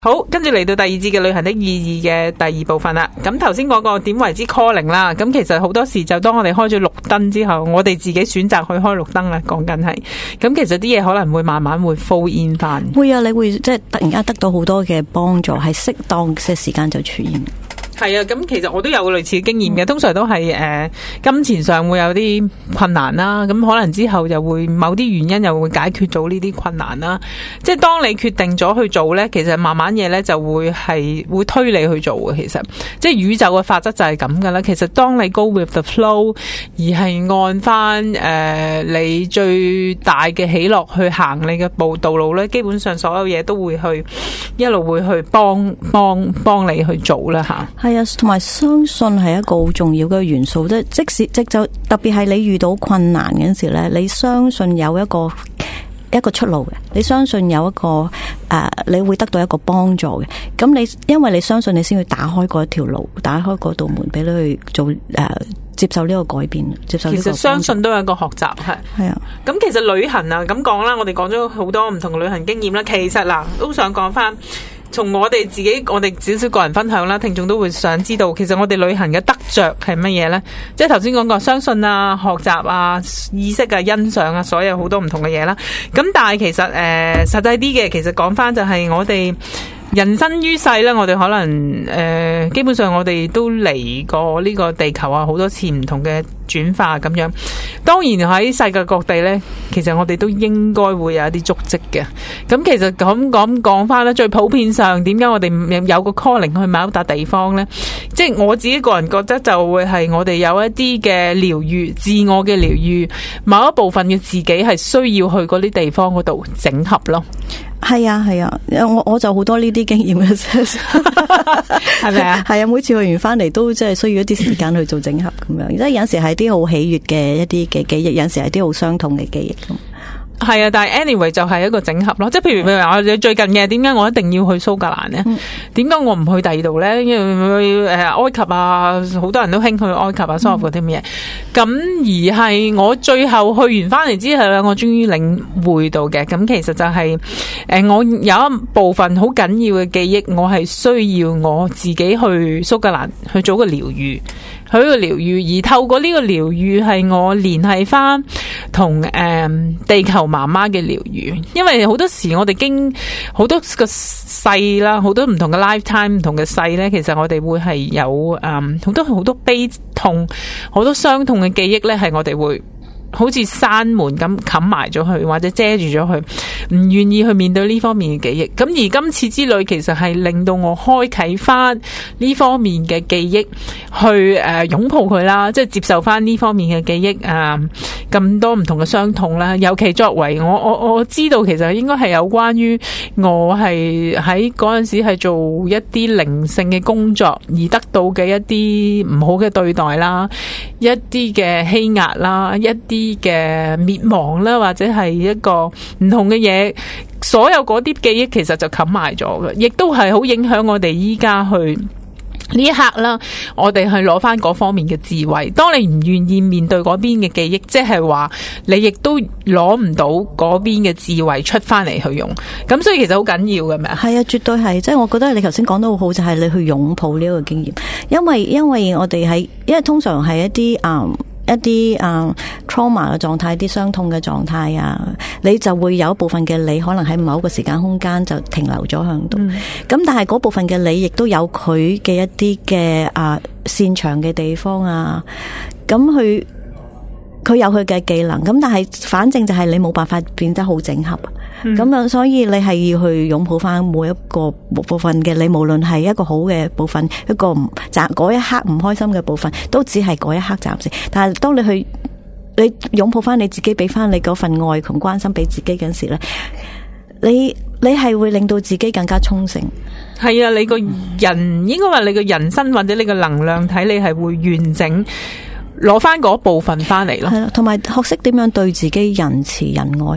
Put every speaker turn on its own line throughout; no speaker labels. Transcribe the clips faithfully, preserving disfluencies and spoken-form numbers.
好，跟住嚟到第二節嘅旅行的意義嘅第二部分啦。咁頭先講過點為之 calling 啦，咁其實好多時就當我哋開咗綠燈之後，我哋自己選擇去開綠燈啦。講緊係，咁其實啲嘢可能會慢慢會 fall in 翻。
會啊，你會即係突然間得到好多嘅幫助，係適當嘅時間就出現。
係啊，咁其實我都有類似嘅經驗嘅，通常都係誒、呃、金錢上會有啲困難啦，咁可能之後又會某啲原因又會解決到呢啲困難啦。即係當你決定咗去做呢，其實慢慢嘢呢就會係會推你去做嘅。其實即係宇宙嘅法則就係咁噶啦。其實當你 go with the flow， 而係按翻誒、呃、你最大嘅喜樂去行你嘅步道路呢，基本上所有嘢都會去一路會去幫幫幫你去做啦吓。
係啊，同埋相信係一個好重要嘅元素，即係即使即就特別係你遇到困難嗰陣時咧，你相信有一個一個出路嘅，你相信有一個誒、呃，你會得到一個幫助嘅。咁你因為你相信，你先去打開嗰一條路，打開嗰道門俾你去做誒、呃，接受呢個改變，接受呢個。其實
相信都係一個學習，係
係啊。
咁其實旅行啊，咁講啦，我哋講咗好多唔同嘅旅行經驗啦。其實嗱，都想講翻。從我哋自己，我哋少少個人分享啦，聽眾都會想知道，其實我哋旅行嘅得着係乜嘢呢？即係頭先講過，相信啊、學習啊、意識啊、欣賞啊，所有好多唔同嘅嘢啦。咁但係其實誒、呃，實際啲嘅，其實講翻就係我哋人生於世咧，我哋可能誒、呃，基本上我哋都嚟過呢個地球啊，好多次唔同嘅轉化咁樣。當然喺世界各地咧，其實我哋都應該會有一啲足跡嘅。咁其實咁講講翻咧，最普遍上點解我哋有個 calling 去某一笪地方咧？即係我自己個人覺得就會係我哋有一啲嘅療愈，自我嘅療愈，某一部分嘅自己係需要去嗰啲地方嗰度整合咯。
係啊係啊，我我就好多呢啲經驗嘅，係咪啊？係啊，每次去完翻嚟都即係需要一啲時間去做整合咁樣，即係有陣時係啲好喜悅嘅一啲嘅記憶，有陣時係啲好傷痛嘅記憶咁。
係啊，但係 anyway 就係一個整合咯，即係譬如譬如話我哋最近嘅，點解我一定要去蘇格蘭呢？點解我唔去第二度呢？因為誒埃及啊，好多人都興去埃及啊、蘇格蘭嗰啲乜嘢。咁、嗯、而係我最後去完翻嚟之後咧，我終於領會到嘅，咁其實就係、是、誒我有一部分好緊要嘅記憶，我係需要我自己去蘇格蘭去做個療愈。佢個療愈，而透過呢個療愈係我聯繫翻同誒地球媽媽嘅療愈，因為好多時我哋經好多個世啦，好多唔同嘅 lifetime 唔同嘅世咧，其實我哋會係有誒好、嗯、多好多悲痛、好多傷痛嘅記憶咧，係我哋會好似閂門咁冚埋咗佢，或者遮住咗佢，唔願意去面對呢方面嘅記憶。咁而今次之旅其實係令到我開啟翻呢方面嘅記憶，去誒擁抱佢啦，即係接受翻呢方面嘅記憶啊，咁多唔同嘅傷痛啦。尤其作為我我我知道，其實應該係有關於我係喺嗰陣時係做一啲靈性嘅工作而得到嘅一啲唔好嘅對待啦，一啲嘅欺壓啦，一啲嘅滅亡啦，或者係一個唔同嘅嘢，所有嗰啲記憶其實就冚埋咗嘅，亦都係好影響我哋依家去呢一刻啦。我哋去攞翻嗰方面嘅智慧。當你唔願意面對嗰邊嘅記憶，即係話你亦都攞唔到嗰邊嘅智慧出翻嚟去用。咁所以其實好緊要嘅，係咪啊？係
啊，絕對係。即係我覺得你頭先講得好好，就係、是、你去擁抱呢一個經驗，因為因為我哋係因為通常係一啲嗯。一啲啊、uh, trauma 嘅狀態，啲傷痛嘅狀態啊，你就會有一部分嘅你可能喺某一個時間空間就停留咗喺度。咁、嗯、但係嗰部分嘅你亦都有佢嘅一啲嘅啊擅長嘅地方啊，咁佢佢有佢嘅技能。咁但係反正就係你冇辦法變得好整合。咁樣、嗯，所以你係要去擁抱翻每一個部分嘅你，無論係一個好嘅部分，一個唔暫嗰一刻唔開心嘅部分，都只係嗰一刻暫時。但係當你去你擁抱翻你自己，俾翻你嗰份愛同關心俾自己嗰時咧，你你係會令到自己更加充盛。
係啊，你個人應該話你個人生或者你個能量體，你係會完整攞翻嗰部分翻嚟咯。係啦，同埋學識點樣對自己仁慈仁愛啦。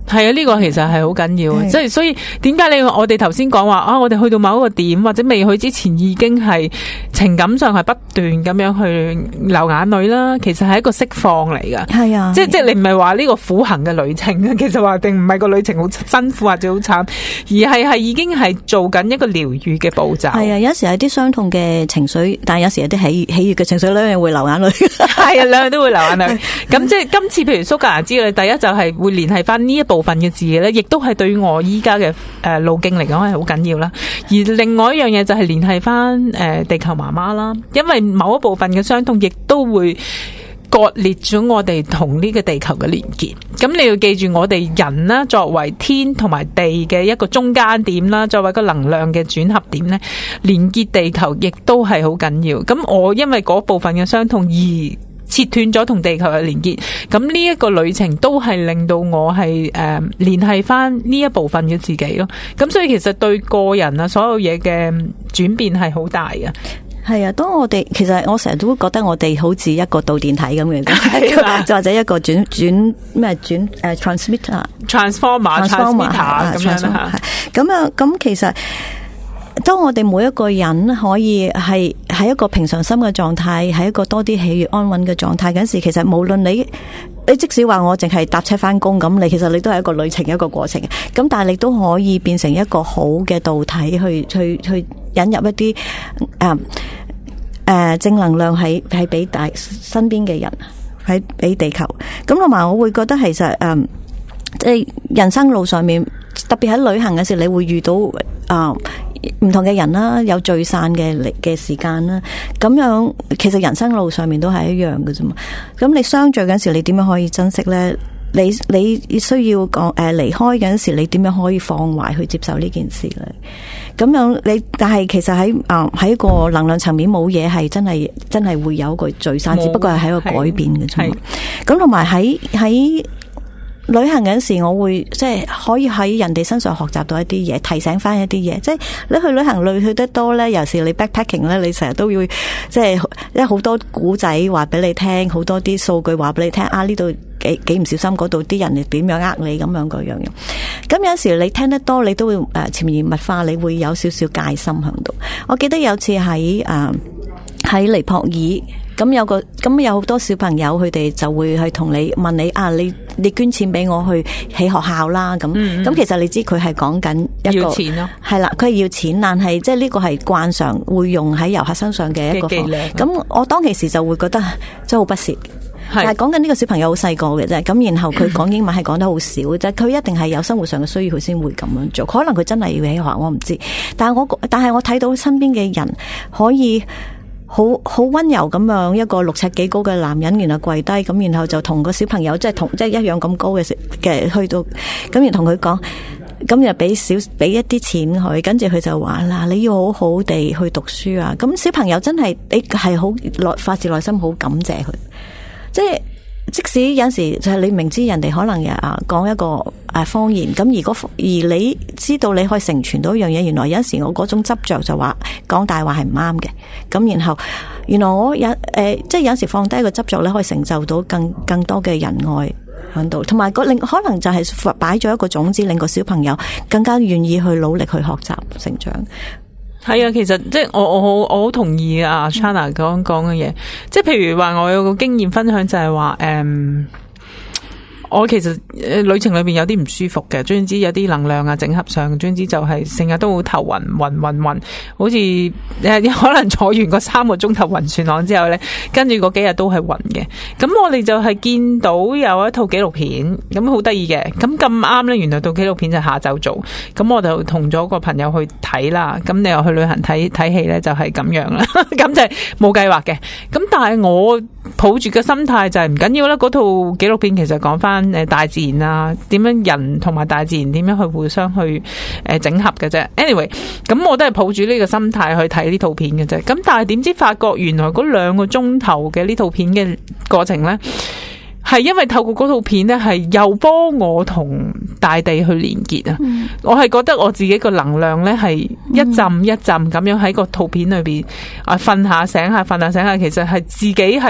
係啊，呢、這個其實係好緊要，即係所以點解你我哋頭先講話啊？我哋去到某一個點或者未去之前，已經係情感上係不斷咁樣去流眼淚啦。其實係一個釋放嚟噶，
係啊，
即係即係你唔係話呢個苦行嘅旅程啊。其實話定唔係個旅程好辛苦或者好慘，而係係已經係做緊一個療愈嘅步驟。
係啊，有時有啲傷痛嘅情緒，但係有時有啲喜喜悅嘅情緒，兩樣會流眼淚。
係啊，兩樣都會流眼淚。咁即係今次譬如蘇格蘭之旅，第一就係會聯繫翻呢一部分嘅自己咧，亦都係對於我依家嘅誒路徑嚟講係好緊要啦。而另外一樣嘢就係聯繫翻誒地球媽媽啦，因為某一部分嘅傷痛亦都會割裂咗我哋同呢個地球嘅連結。咁你要記住，我哋人啦，作為天同埋地嘅一個中間點啦，作為一個能量嘅轉合點咧，連結地球亦都係好緊要。咁我因為嗰部分嘅傷痛而切斷咗同地球嘅連結，咁呢一個旅程都係令到我係誒聯繫翻呢一部分嘅自己咯。咁所以其實對個人啊，所有嘢嘅轉變係好大嘅。
係啊，當我哋其實我成日都覺得我哋好似一個導電體咁嘅，就或者一個轉轉咩轉誒 transmitter、
transformer、transmitter 咁樣啦。
咁啊，咁其實當我哋每一個人可以係喺一個平常心嘅狀態，喺一個多啲喜悅安穩嘅狀態嗰時，其實無論你你即使話我淨係搭車翻工咁，你其實你都係一個旅程一個過程。咁但係你都可以變成一個好嘅導體去去去引入一啲誒誒正能量喺喺俾大身邊嘅人，喺俾地球。咁同埋我會覺得其實誒即係人生路上面，特別喺旅行嘅時候，你會遇到啊唔同嘅人啦，有聚散嘅嘅時間啦。咁樣其實人生路上面都係一樣嘅啫嘛。咁你相聚嗰時，你點樣可以珍惜咧？你你需要講誒離開嗰時，你點樣可以放懷去接受呢件事咧？咁樣你但係其實喺啊喺個能量層面冇嘢係真係真係會有一個聚散，只不過係喺個改變嘅啫嘛。咁同埋喺喺旅行嗰時，我會即係可以喺人哋身上學習到一啲嘢，提醒翻一啲嘢。即係你去旅行旅去得多咧，尤其是你 backpacking 咧，你成日都要即係因為好多古仔話俾你聽，好多啲數據話俾你聽啊！呢度幾幾唔小心，嗰度啲人哋點樣呃你咁樣嗰樣樣。咁有時你聽得多，你都會誒潛移默化，你會有少少戒心喺度。我記得有次喺誒喺尼泊爾。咁有個咁有好多小朋友，佢哋就會去同你問你啊，你你捐錢俾我去起學校啦。咁咁、嗯嗯、其實你知佢係講緊一個
要錢咯，
係啦，佢係要錢，但係即係呢個係慣常會用喺遊客身上嘅一個方法。咁我當其時就會覺得真係好不屑。但係講緊呢個小朋友好細個嘅啫，咁然後佢講英文係講得好少嘅啫，佢一定係有生活上嘅需要，佢先會咁樣做。可能佢真係要起學校，我唔知。但係我但係我睇到身邊嘅人可以。好好溫柔咁樣，一個六尺幾高嘅男人，然後跪低咁，然後就同個小朋友即係同即係一樣咁高嘅嘅去到，咁然後同佢講，咁又俾少俾一啲錢佢，跟住佢就話嗱，你要好好地去讀書啊！咁小朋友真係你係好內發自內心好感謝佢，即係。即使有時就係你明知人哋可能啊講一個誒謊言，咁如果而你知道你可以成全到一樣嘢，原來有時我嗰種執着就話講大話係唔啱嘅，咁然後原來我有誒、呃、即係有時放低個執着咧，可以成就到更更多嘅仁愛喺度，同埋個令可能就係擺咗一個種子，令個小朋友更加願意去努力去學習成長。
係啊，其實即係我我好我好同意啊 Chana 講講嘅嘢，即係譬如話我有個經驗分享就係話誒。嗯我其實誒旅程裏邊有啲唔舒服嘅，總之有啲能量啊整合上，總之就係成日都會頭暈暈暈暈，好似誒可能坐完個三個鐘頭暈船浪之後咧，跟住嗰幾日都係暈嘅。咁我哋就係見到有一套紀錄片，咁好得意嘅。咁咁啱咧，原來套紀錄片就下晝做，咁我就同咗個朋友去睇啦。咁你又去旅行睇睇戲咧，就係咁樣啦。咁就係冇計劃嘅。咁但係我抱住嘅心態就係唔緊要啦。嗰套紀錄片其實講翻誒大自然啊，點樣人同埋大自然點樣去互相去誒整合嘅啫。Anyway，咁我都係抱住呢個心態去睇呢套片嘅啫。咁但係點知發覺原來嗰兩個鐘頭嘅呢套片嘅過程咧，係因為透過嗰套片咧，係又幫我同大地去連結啊！嗯、我係覺得我自己個能量咧係一浸一浸咁樣喺個套片裏邊啊，瞓下醒下，瞓下醒下，其實係自己係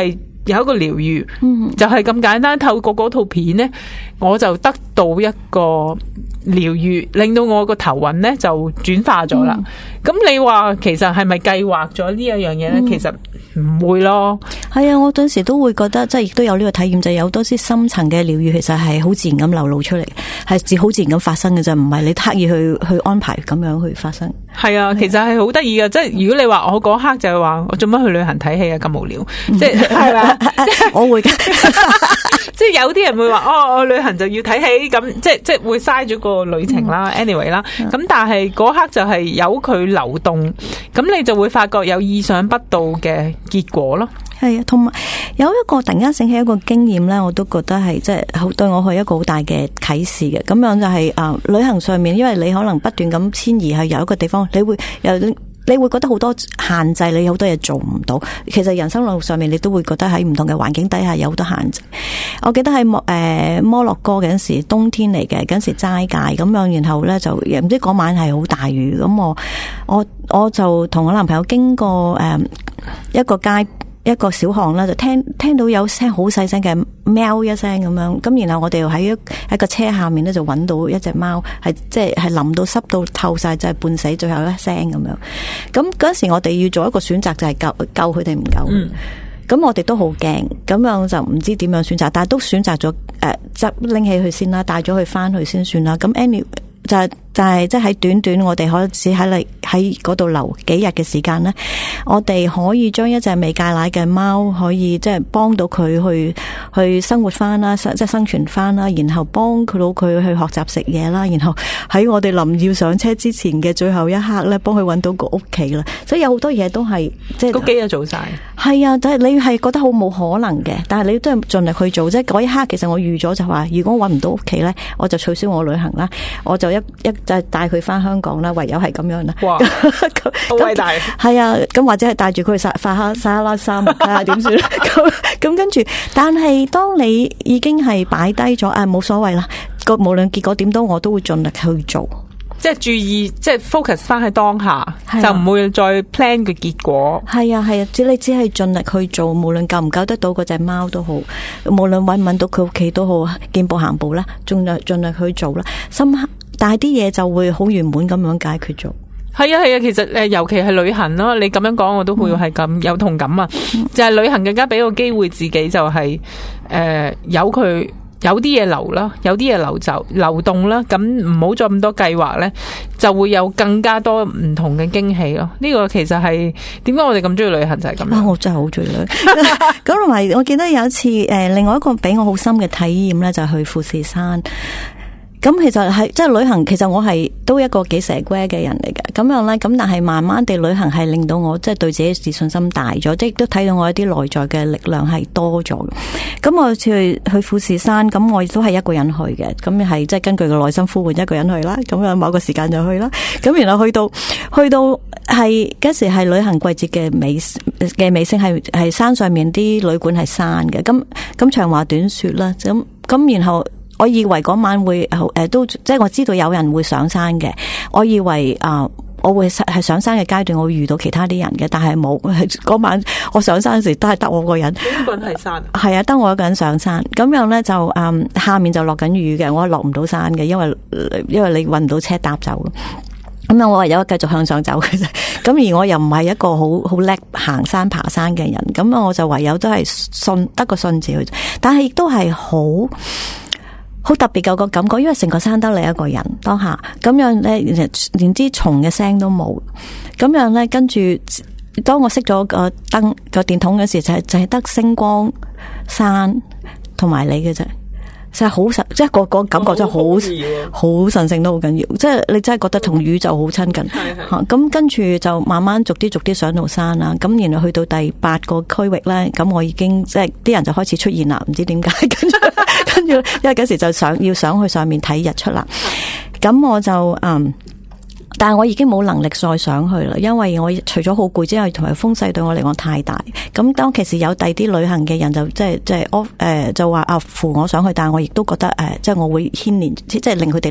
有一個療愈，
嗯，
就係咁簡單。透過嗰套片咧，我就得到一個療愈，令到我個頭暈咧就轉化咗啦。咁、嗯、你話其實係咪計劃咗呢一樣嘢咧？嗯、其實唔會咯。係
啊，我陣時都會覺得，即係亦都有呢個體驗，就係有好多啲深層嘅療愈，其實係好自然咁流露出嚟，係自好自然咁發生嘅啫，唔係你刻意去去安排咁樣去發生。係
啊，其實係好得意嘅，即係如果你話我嗰刻就係話我做乜去旅行睇戲啊，咁無聊，即係係嘛，
我會嘅。
即係有啲人會話哦，我旅行就要睇戲，咁即係即係會嘥咗個旅程啦。嗯、anyway 啦，咁但係嗰刻就係由佢流動，咁你就會發覺有意想不到嘅結果咯。
係啊，同埋有一個突然間醒起一個經驗咧，我都覺得係即係好對我係一個好大嘅啟示嘅。咁樣就係、是、誒、呃、旅行上面，因為你可能不斷咁遷移去有一個地方，你會有。你會覺得好多限制，你好多嘢做唔到。其實人生路上面，你都會覺得喺唔同嘅環境底下有好多限制。我記得喺摩誒摩洛哥嗰陣時，冬天嚟嘅嗰陣時齋戒咁樣，然後咧就唔知嗰晚係好大雨，咁我我我就同我男朋友經過誒、呃、一個街。一個小巷啦，就聽聽到有聲好細聲嘅喵一聲咁樣，咁然後我哋又喺一喺個車下面咧就揾到一隻貓，係即係係淋到濕到透晒，就係、是、半死，最後一聲咁樣。咁嗰時我哋要做一個選擇，就係救救佢哋唔救。咁、嗯、我哋都好驚，咁樣就唔知點樣選擇，但係都選擇咗誒，執拎起佢先啦，帶咗佢翻去先算啦。咁 anyway 就係、是。就係即係喺短短我哋可以喺嚟喺嗰度留幾日嘅時間咧，我哋可以將一隻未戒奶嘅貓可以即係幫到佢去去生活翻啦，即係生存翻啦，然後幫佢到佢去學習食嘢啦，然後喺我哋臨要上車之前嘅最後一刻咧，幫佢搵到個屋企啦。所以有好多嘢都係即係
嗰幾日做晒。
係啊，但係你係覺得好冇可能嘅，但係你都係盡力去做。即係嗰一刻，其實我預咗就話，如果我搵唔到屋企咧，我就取消我旅行啦，我就一一。就係帶佢翻香港啦，唯有係咁樣啦。哇，好偉大！係啊，咁或者係帶住佢去撒撒哈撒哈拉沙漠睇下點算。咁咁跟住，但係當你已經係擺低咗，啊冇所謂啦。個無論結果點都，我都會盡力去做。
即係注意，即係 focus 翻喺當下，
啊、
就唔會再 plan 嘅結果。
係啊係啊，只你只係盡力去做，無論救唔救得到嗰隻貓都好，無論搵唔搵到佢屋企都好，見步行步啦，盡力盡力去做啦，深刻。但係啲嘢就會好圓滿咁樣解決咗。
係啊係啊，其實誒，尤其係旅行咯，你咁樣講，我都會係咁有同感啊。嗯、就係旅行更加俾個機會自己、就是，就係誒，有佢有啲嘢留啦，有啲嘢流走流動啦。咁唔好再咁多計劃咧，就會有更加多唔同嘅驚喜咯。呢、這個其實係點解我哋咁中意旅行就係咁樣。
我真係好中意旅行。咁同埋，我記得有一次誒，另外一個俾我好深嘅體驗咧，就係去富士山。咁其實係即係旅行，其實我係都一個幾蛇龜嘅人嚟嘅，咁樣咧，咁但係慢慢地旅行係令到我即係對自己自信心大咗，即係都睇到我一啲內在嘅力量係多咗嘅。咁我去去富士山，咁我亦都係一個人去嘅，咁係即係根據個內心呼喚一個人去啦。咁樣某個時間就去啦。咁然後去到去到係嗰時係旅行季節嘅尾嘅尾聲，係係山上面啲旅館係山嘅。咁咁長話短說啦，咁咁然後。我以為嗰晚會誒都即係我知道有人會上山嘅，我以為啊、呃、我會係上山嘅階段我會遇到其他啲人嘅，但係冇。嗰晚我上山時都係得我個人。一個人係山？係啊，得我一個人上山。咁樣咧就誒、嗯、下面就落緊雨嘅，我落唔到山嘅，因為因為你搵唔到車搭走。咁啊，我唯有繼續向上走嘅啫。咁而我又唔係一個好好叻行山爬山嘅人，咁我就唯有都係信得個信字去。但係亦都係好。好特別嘅個感覺，因為成個山得你一個人當下，咁樣咧連啲蟲嘅聲都冇，咁樣咧跟住，當我熄咗個燈個電筒嘅時候，就係就係得星光山同埋你嘅啫。就係好神，即係個個感覺真係好好神聖，都好緊要。即係你真係覺得同宇宙好親近吓。咁跟住就慢慢逐啲逐啲上到山啦。咁然後去到第八個區域咧，咁我已經即係啲人就開始出現啦。唔知點解，跟住跟住，因為嗰時就想要上去上面睇日出啦。咁我就嗯。但係我已經冇能力再上去啦，因為我除咗好攰之外，同埋風勢對我嚟講太大。咁當其時有第啲旅行嘅人就即係即係誒就話啊扶我上去，但係我亦都覺得誒即係我會牽連，即係令佢哋遲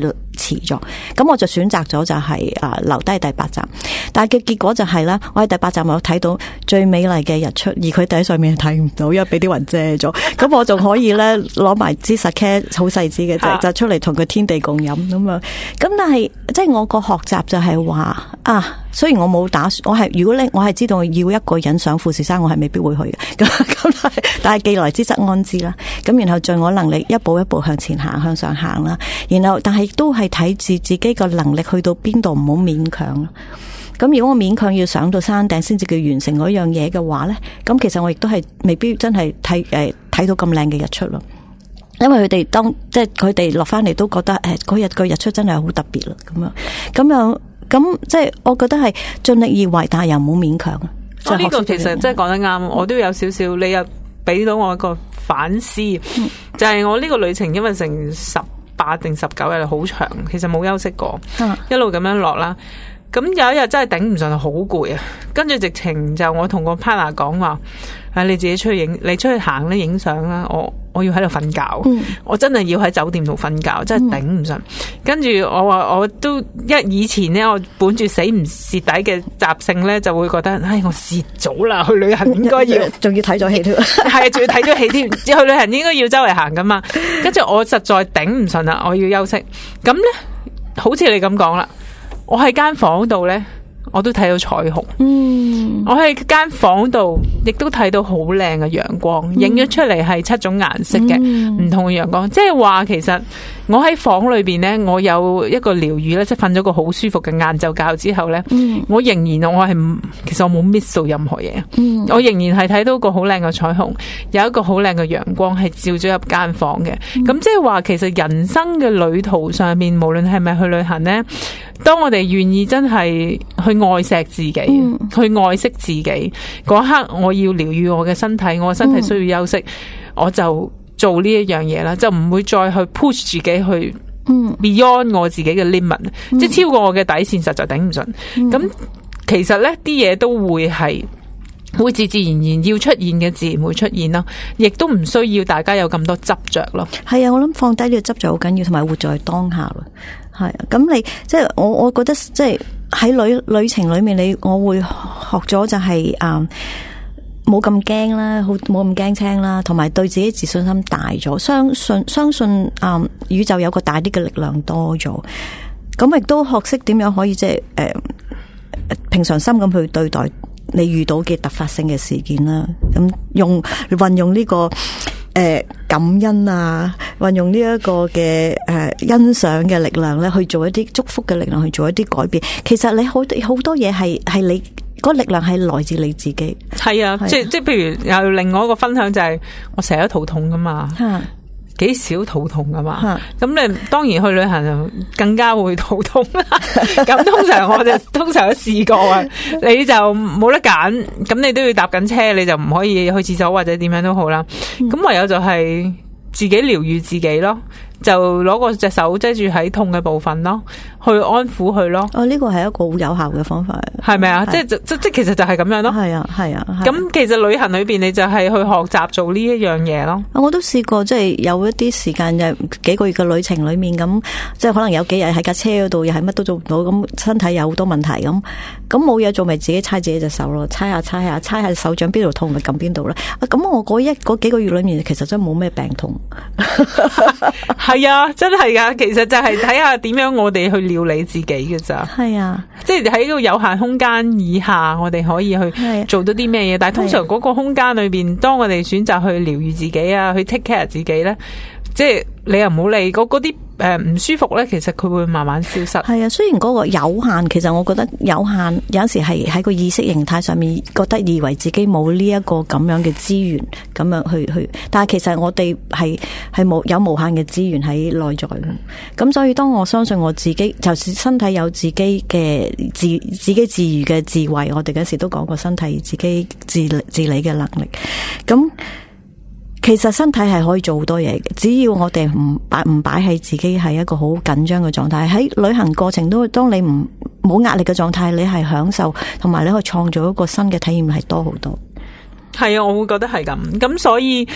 遲咗。咁我就選擇咗就係、是、啊留低第八站，但係嘅結果就係咧，我喺第八站我睇到最美麗嘅日出，而佢哋喺上面睇唔到，因為俾啲雲遮咗。咁我仲可以咧攞埋支 sake 好細支嘅啫，就出嚟同佢天地共飲咁樣。咁但係即係我個學習就係話啊，雖然我冇打算，我係如果咧我係知道要一個人上富士山，我係未必會去嘅。咁咁但係但係既來之則安之啦。咁然後盡我能力一步一步向前行，向上行啦。然後但係都係睇住自己個能力去到邊度，唔好勉強。咁如果我勉強要上到山頂先至叫完成嗰樣嘢嘅話咧，咁其實我亦都係未必真係睇誒睇到咁靚嘅日出咯。因為佢哋當即係佢哋落翻嚟都覺得誒嗰日個日出真係好特別啦，咁樣咁樣咁即係我覺得係盡力而為，但係又冇勉強。
我呢個其實真係講得啱，我都有少少，你又俾到我一個反思，嗯、就係我呢個旅程因為成十八定十九日好長，其實冇休息過，嗯、一路咁樣落啦。咁有一日真係頂唔順，好攰啊！跟住直情就我同個 partner 講話，啊你自己出去影，你出去行咧影相啦，我我要喺度瞓覺，嗯、我真係要喺酒店度瞓覺，真係頂唔順。跟住、嗯、我話我都一以前咧，我本住死唔蝕底嘅習性咧，就會覺得，唉我蝕咗啦，去旅行應該要，
仲要睇咗戲添，
係仲要睇咗戲添，去旅行應該要周圍行噶嘛。跟住我實在頂唔順啦，我要休息。咁咧，好似你咁講啦。我喺間房度呢，我都睇到彩虹。嗯，我喺間房度亦都睇到好靚嘅陽光，影咗、嗯、出嚟係七種顏色嘅唔、嗯、同嘅陽光。即係話其實我喺房裏邊呢，我有一個療愈呢，即係瞓咗個好舒服嘅晏晝覺之後呢，嗯、我仍然我係其實我冇 miss 到任何嘢。嗯、我仍然係睇到個好靚嘅彩虹，有一個好靚嘅陽光係照咗入間房嘅。咁、嗯、即係話其實人生嘅旅途上面，無論係咪去旅行呢，當我哋願意真係去愛錫自己，嗯、去愛惜自己嗰刻，我要療愈我嘅身體，我嘅身體需要休息，嗯、我就做呢一樣嘢啦，就唔會再去 push 自己去 beyond 我自己嘅 limit，嗯、即係超過我嘅底線，實在頂唔順。咁、嗯、其實呢啲嘢都會係會自自然然要出現嘅，自然會出現咯，亦都唔需要大家有咁多執着咯。係
啊，我諗放低呢個執着好緊要，同埋活在當下咯。係啊，咁你即係我，我覺得即係喺旅旅程裏面，你我會學咗就係、是、啊，冇咁驚啦，好冇咁驚青啦，同埋對自己自信心大咗，相信相信啊、嗯，宇宙有個大啲嘅力量多咗，咁亦都學識點樣可以即係誒平常心咁去對待你遇到嘅突發性嘅事件啦，咁用運用呢、這個。誒、呃，感恩啊，運用呢一個嘅誒、呃、欣賞嘅力量咧，去做一啲祝福嘅力量，去做一啲改變。其實你好好多嘢係係你嗰、那個、力量係來自你自己。係
啊，即即譬如有另外一個分享就係、是、我成日都肚痛噶嘛。幾少肚痛噶嘛？咁你當然去旅行就更加會肚痛啦。咁通常我就通常都試過啊，你就冇得揀，咁你都要搭緊車，你就唔可以去廁所或者點樣都好啦。咁、嗯、唯有就係自己療愈自己咯，就攞個隻手遮住喺痛嘅部分咯，去安撫佢咯。
哦，呢個係一個好有效嘅方法，
係咪啊？即係即即其實就係咁樣咯。
係啊，係啊。
咁其實旅行裏邊，你就係去學習做呢一樣嘢咯。
我都試過，即係有一啲時間，就幾個月嘅旅程裏面，咁即係可能有幾日喺架車嗰度，又係乜都做唔到，咁身體有好多問題，咁咁冇嘢做，咪自己猜自己隻手咯，猜下猜下，猜下手掌邊度痛，咪撳邊度啦。咁我嗰一嗰幾個月裏面，其實真係冇咩病痛。
係啊，真係噶，其實就係睇下點樣我哋去料理自己嘅咋。
係啊，
即係喺個有限空間以下，我哋可以去做到啲咩嘢？但係通常嗰個空間裏邊，當我哋選擇去療愈自己啊，去 take care 自己咧，即係你又唔好理嗰嗰啲誒唔舒服咧，其實佢會慢慢消失。
係啊，雖然嗰個有限，其實我覺得有限有陣時係喺個意識形態上面覺得以為自己冇呢一個咁樣嘅資源咁樣去去，但係其實我哋係係冇有無限嘅資源喺內在。咁所以當我相信我自己，就算身體有自己嘅自自己自癒嘅智慧，我哋嗰時都講過身體自己自自理嘅能力。咁其實身體係可以做好多嘢嘅，只要我哋唔擺唔擺喺自己係一個好緊張嘅狀態，喺旅行過程都，當你唔冇壓力嘅狀態，你係享受同埋你可以創造一個新嘅體驗係多好多。
係啊，我會覺得係咁，咁所以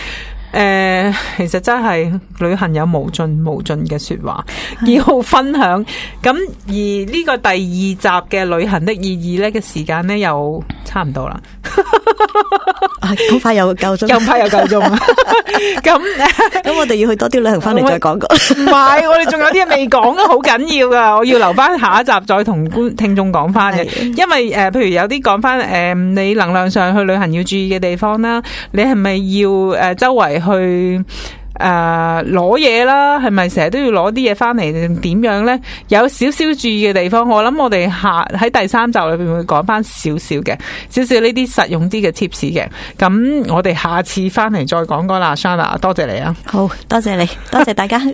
誒，其實真係旅行有無盡無盡嘅說話要分享，咁而呢個第二集嘅旅行的意義咧嘅時間咧又差唔多啦，
好快又夠鐘，
又快又夠鐘，咁
咁我哋要去多啲旅行翻嚟再講過。
唔係，我哋仲有啲嘢未講啊，好緊要噶，我要留翻下一集再同觀聽眾講翻嘅，因為誒、呃，譬如有啲講翻誒，你能量上去旅行要注意嘅地方啦，你係咪要誒、呃、周圍去誒攞嘢啦？係咪成日都要攞啲嘢翻嚟定點樣咧？有少少注意嘅地方，我諗我哋下喺第三集裏邊會講翻少少嘅，少少呢啲實用啲嘅 tips 嘅。咁我哋下次翻嚟再講過啦，Shana，多謝你啊！
好多謝你，多謝大家。